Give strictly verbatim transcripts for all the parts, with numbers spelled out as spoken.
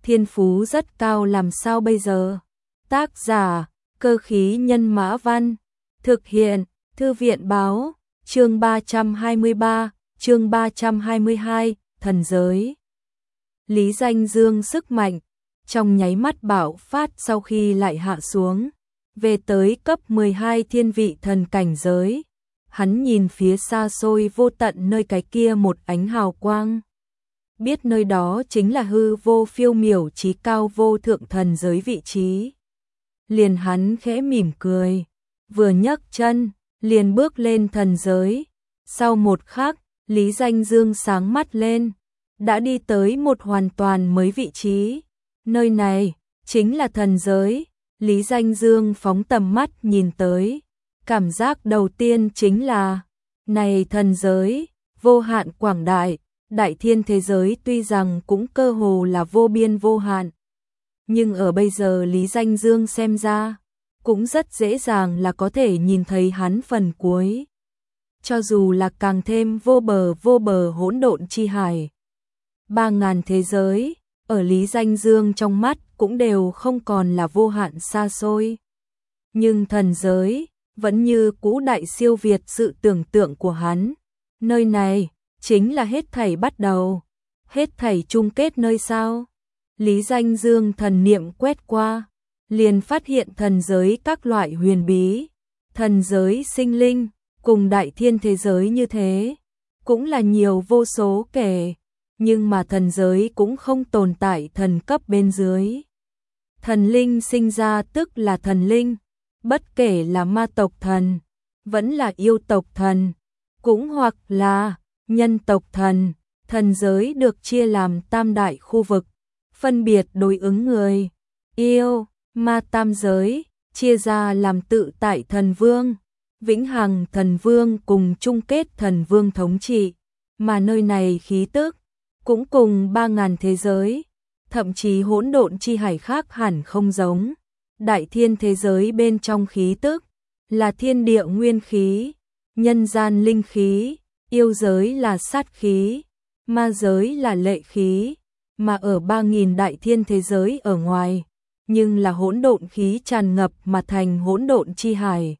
thiên phú rất cao làm sao bây giờ? Tác giả, Cơ khí nhân mã văn, thực hiện, Thư viện báo, chương ba trăm hai mươi ba, chương ba trăm hai mươi hai, thần giới. Lý Danh Dương sức mạnh, trong nháy mắt bạo phát sau khi lại hạ xuống, về tới cấp mười hai thiên vị thần cảnh giới. Hắn nhìn phía xa xôi vô tận nơi cái kia một ánh hào quang. Biết nơi đó chính là hư vô phiêu miểu chí cao vô thượng thần giới vị trí. Liền hắn khẽ mỉm cười, vừa nhấc chân, liền bước lên thần giới. Sau một khắc, Lý Danh Dương sáng mắt lên, đã đi tới một hoàn toàn mới vị trí. Nơi này, chính là thần giới. Lý Danh Dương phóng tầm mắt nhìn tới. Cảm giác đầu tiên chính là, này thần giới, vô hạn quảng đại, đại thiên thế giới tuy rằng cũng cơ hồ là vô biên vô hạn. Nhưng ở bây giờ Lý Danh Dương xem ra, cũng rất dễ dàng là có thể nhìn thấy hắn phần cuối. Cho dù là càng thêm vô bờ vô bờ hỗn độn chi hải. Ba ngàn thế giới, ở Lý Danh Dương trong mắt cũng đều không còn là vô hạn xa xôi. Nhưng thần giới, vẫn như cũ đại siêu việt sự tưởng tượng của hắn. Nơi này, chính là hết thảy bắt đầu, hết thảy chung kết nơi sao. Lý Danh Dương thần niệm quét qua, liền phát hiện thần giới các loại huyền bí, thần giới sinh linh, cùng đại thiên thế giới như thế, cũng là nhiều vô số kể, nhưng mà thần giới cũng không tồn tại thần cấp bên dưới. Thần linh sinh ra tức là thần linh, bất kể là ma tộc thần, vẫn là yêu tộc thần, cũng hoặc là nhân tộc thần. Thần giới được chia làm tam đại khu vực, phân biệt đối ứng người, yêu, ma tam giới, chia ra làm tự tại thần vương, vĩnh hằng thần vương cùng chung kết thần vương thống trị, mà nơi này khí tức cũng cùng ba ngàn thế giới, thậm chí hỗn độn chi hải khác hẳn không giống. Đại thiên thế giới bên trong khí tức là thiên địa nguyên khí, nhân gian linh khí, yêu giới là sát khí, ma giới là lệ khí, mà ở ba nghìn đại thiên thế giới ở ngoài, nhưng là hỗn độn khí tràn ngập mà thành hỗn độn chi hải.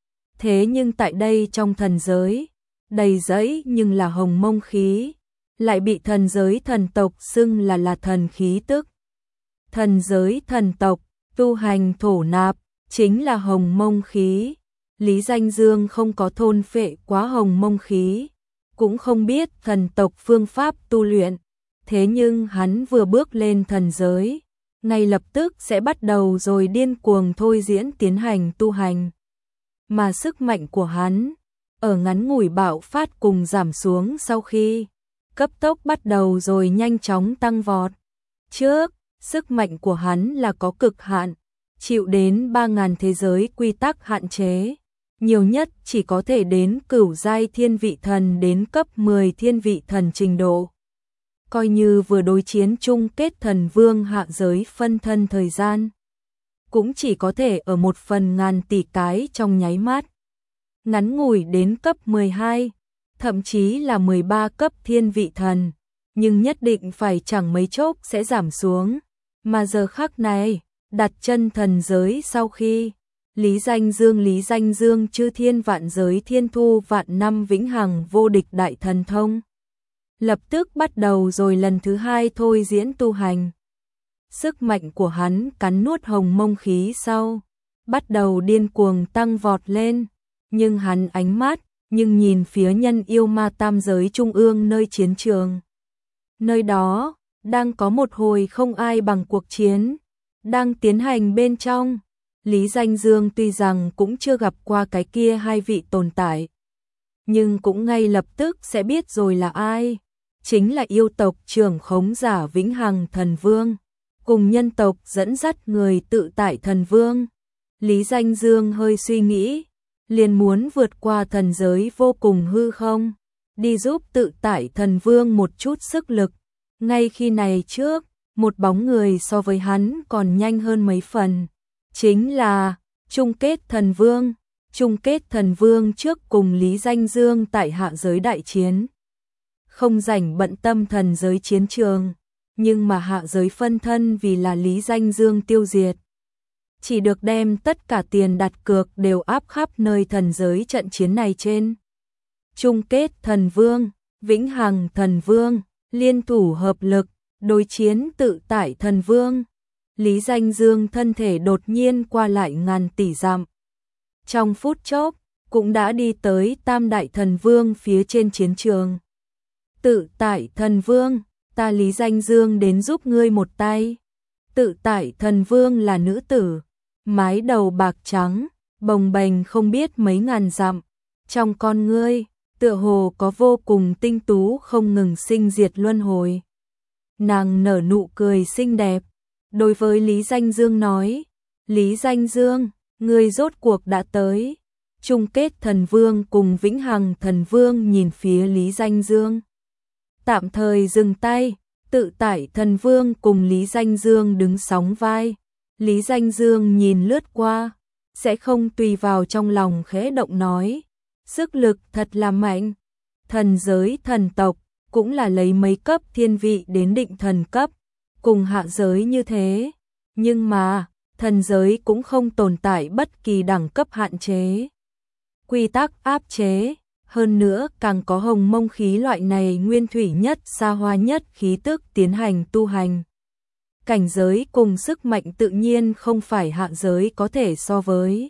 Thế nhưng tại đây trong thần giới, đầy dẫy nhưng là hồng mông khí, lại bị thần giới thần tộc xưng là là thần khí tức. Thần giới thần tộc, tu hành thổ nạp, chính là hồng mông khí. Lý Danh Dương không có thôn phệ quá hồng mông khí, cũng không biết thần tộc phương pháp tu luyện, thế nhưng hắn vừa bước lên thần giới, ngay lập tức sẽ bắt đầu rồi điên cuồng thôi diễn tiến hành tu hành. Mà sức mạnh của hắn, ở ngắn ngủi bạo phát cùng giảm xuống sau khi cấp tốc bắt đầu rồi nhanh chóng tăng vọt. Trước, sức mạnh của hắn là có cực hạn, chịu đến ba ngàn thế giới quy tắc hạn chế. Nhiều nhất chỉ có thể đến cửu giai thiên vị thần đến cấp mười thiên vị thần trình độ. Coi như vừa đối chiến chung kết thần vương hạ giới phân thân thời gian, cũng chỉ có thể ở một phần ngàn tỷ cái trong nháy mắt. Ngắn ngủi đến cấp mười hai, thậm chí là mười ba cấp thiên vị thần, nhưng nhất định phải chẳng mấy chốc sẽ giảm xuống. Mà giờ khắc này, đặt chân thần giới sau khi Lý Danh Dương Lý Danh Dương chư thiên vạn giới thiên thu vạn năm vĩnh hằng vô địch đại thần thông. Lập tức bắt đầu rồi lần thứ hai thôi diễn tu hành. Sức mạnh của hắn cắn nuốt hồng mông khí sau, bắt đầu điên cuồng tăng vọt lên, nhưng hắn ánh mắt, nhưng nhìn phía nhân yêu ma tam giới trung ương nơi chiến trường. Nơi đó, đang có một hồi không ai bằng cuộc chiến, đang tiến hành bên trong. Lý Danh Dương tuy rằng cũng chưa gặp qua cái kia hai vị tồn tại, nhưng cũng ngay lập tức sẽ biết rồi là ai. Chính là yêu tộc trưởng khống giả vĩnh hằng thần vương, cùng nhân tộc dẫn dắt người tự tại thần vương. Lý Danh Dương hơi suy nghĩ, liền muốn vượt qua thần giới vô cùng hư không, đi giúp tự tại thần vương một chút sức lực. Ngay khi này trước, một bóng người so với hắn còn nhanh hơn mấy phần. Chính là chung kết thần vương. Chung kết thần vương trước cùng Lý Danh Dương tại hạ giới đại chiến. Không rảnh bận tâm thần giới chiến trường, nhưng mà hạ giới phân thân vì là Lý Danh Dương tiêu diệt. Chỉ được đem tất cả tiền đặt cược đều áp khắp nơi thần giới trận chiến này trên. Chung kết thần vương, vĩnh hằng thần vương, liên thủ hợp lực, đối chiến tự tại thần vương. Lý Danh Dương thân thể đột nhiên qua lại ngàn tỷ dặm. Trong phút chốc, cũng đã đi tới tam đại thần vương phía trên chiến trường. Tự tại thần vương, ta Lý Danh Dương đến giúp ngươi một tay. Tự tại thần vương là nữ tử, mái đầu bạc trắng, bồng bềnh không biết mấy ngàn dặm. Trong con ngươi, tựa hồ có vô cùng tinh tú không ngừng sinh diệt luân hồi. Nàng nở nụ cười xinh đẹp, đối với Lý Danh Dương nói, Lý Danh Dương, ngươi rốt cuộc đã tới. Chung kết thần vương cùng vĩnh hằng thần vương nhìn phía Lý Danh Dương. Tạm thời dừng tay, tự tại thần vương cùng Lý Danh Dương đứng sóng vai. Lý Danh Dương nhìn lướt qua, sẽ không tùy vào trong lòng khẽ động nói. Sức lực thật là mạnh. Thần giới thần tộc cũng là lấy mấy cấp thiên vị đến định thần cấp, cùng hạ giới như thế. Nhưng mà, thần giới cũng không tồn tại bất kỳ đẳng cấp hạn chế. Quy tắc áp chế, hơn nữa càng có hồng mông khí loại này nguyên thủy nhất xa hoa nhất khí tức tiến hành tu hành. Cảnh giới cùng sức mạnh tự nhiên không phải hạ giới có thể so với.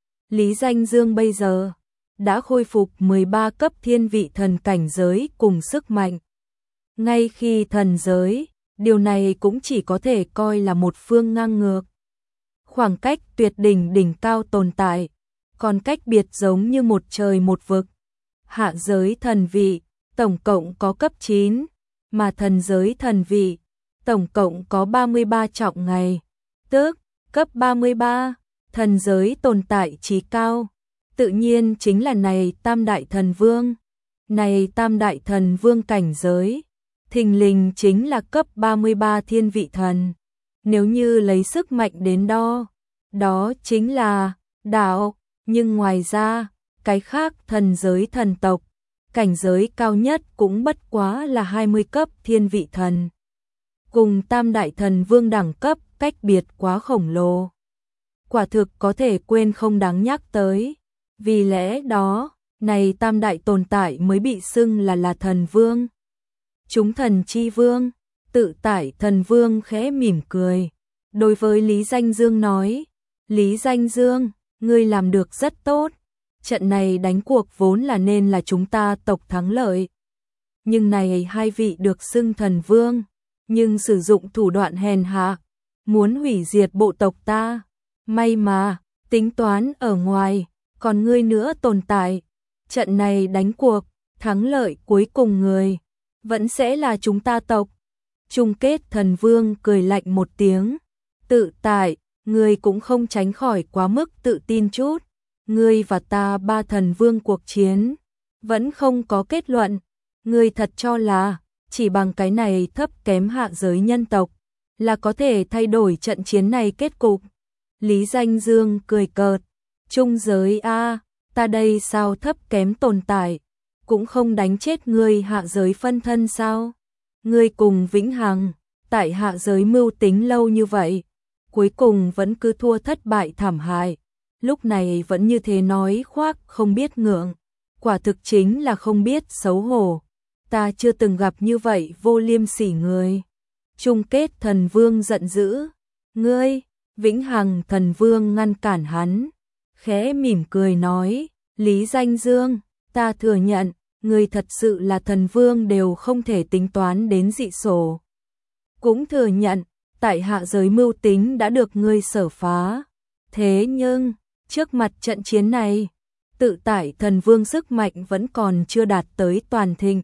Lý Danh Dương bây giờ đã khôi phục mười ba cấp thiên vị thần cảnh giới cùng sức mạnh. Ngay khi thần giới, điều này cũng chỉ có thể coi là một phương ngang ngược. Khoảng cách tuyệt đỉnh đỉnh cao tồn tại, còn cách biệt giống như một trời một vực. Hạ giới thần vị, tổng cộng có cấp chín, mà thần giới thần vị, tổng cộng có ba mươi ba trọng ngày, tức cấp ba mươi ba, thần giới tồn tại chí cao, tự nhiên chính là này tam đại thần vương. Này tam đại thần vương cảnh giới, thình lình chính là cấp ba mươi ba thiên vị thần. Nếu như lấy sức mạnh đến đo, đó chính là đạo, nhưng ngoài ra, cái khác thần giới thần tộc, cảnh giới cao nhất cũng bất quá là hai mươi cấp thiên vị thần. Cùng tam đại thần vương đẳng cấp cách biệt quá khổng lồ. Quả thực có thể quên không đáng nhắc tới. Vì lẽ đó, này tam đại tồn tại mới bị xưng là là thần vương. Chúng thần chi vương, tự tại thần vương khẽ mỉm cười. Đối với Lý Danh Dương nói, Lý Danh Dương, ngươi làm được rất tốt. Trận này đánh cuộc vốn là nên là chúng ta tộc thắng lợi. Nhưng này hai vị được xưng thần vương, nhưng sử dụng thủ đoạn hèn hạ, muốn hủy diệt bộ tộc ta. May mà, tính toán ở ngoài, còn ngươi nữa tồn tại. Trận này đánh cuộc, thắng lợi cuối cùng người, vẫn sẽ là chúng ta tộc. Chung kết thần vương cười lạnh một tiếng. Tự tại, ngươi cũng không tránh khỏi quá mức tự tin chút. Ngươi và ta ba thần vương cuộc chiến, vẫn không có kết luận. Ngươi thật cho là, chỉ bằng cái này thấp kém hạ giới nhân tộc, là có thể thay đổi trận chiến này kết cục. Lý Danh Dương cười cợt. Trung giới a, ta đây sao thấp kém tồn tại, cũng không đánh chết ngươi hạ giới phân thân sao? Ngươi cùng vĩnh hằng, tại hạ giới mưu tính lâu như vậy, cuối cùng vẫn cứ thua thất bại thảm hại. Lúc này vẫn như thế nói khoác không biết ngượng, quả thực chính là không biết xấu hổ. Ta chưa từng gặp như vậy vô liêm sỉ người. Chung kết thần vương giận dữ. Ngươi, vĩnh hằng thần vương ngăn cản hắn, khẽ mỉm cười nói, Lý Danh Dương, ta thừa nhận, ngươi thật sự là thần vương đều không thể tính toán đến dị sổ. Cũng thừa nhận, tại hạ giới mưu tính đã được ngươi sở phá. Thế nhưng, trước mặt trận chiến này, tự tại thần vương sức mạnh vẫn còn chưa đạt tới toàn thịnh.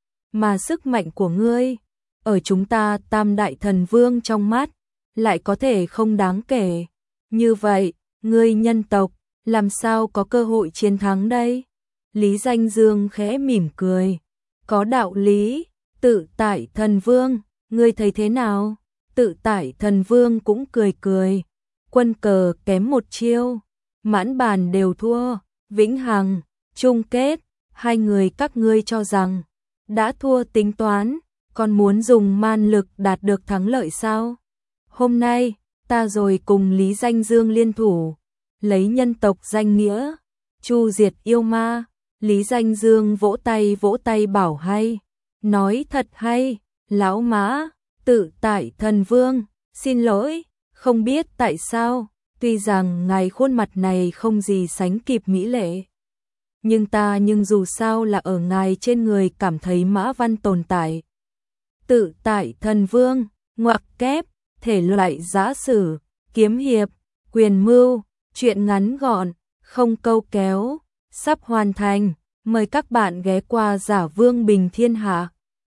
Mà sức mạnh của ngươi, ở chúng ta tam đại thần vương trong mắt, lại có thể không đáng kể. Như vậy, ngươi nhân tộc, làm sao có cơ hội chiến thắng đây? Lý Danh Dương khẽ mỉm cười. Có đạo lý, tự tại thần vương, ngươi thấy thế nào? Tự tại thần vương cũng cười cười. Quân cờ kém một chiêu, mãn bàn đều thua, vĩnh hằng, chung kết, hai người các ngươi cho rằng, đã thua tính toán, Còn muốn dùng man lực đạt được thắng lợi sao? Hôm nay, ta rồi cùng Lý Danh Dương liên thủ, lấy nhân tộc danh nghĩa, chu diệt yêu ma. Lý Danh Dương vỗ tay vỗ tay bảo hay, nói thật hay, lão Mã, tự tại thần vương, xin lỗi, không biết tại sao, tuy rằng ngài khuôn mặt này không gì sánh kịp mỹ lệ. Nhưng ta nhưng dù sao là ở ngài trên người cảm thấy Mã Văn tồn tại. Tự tại thần vương, ngoặc kép, thể loại giã sử, kiếm hiệp, quyền mưu, truyện ngắn gọn, không câu kéo, sắp hoàn thành. Mời các bạn ghé qua Giả Vương Bình Thiên Hạ.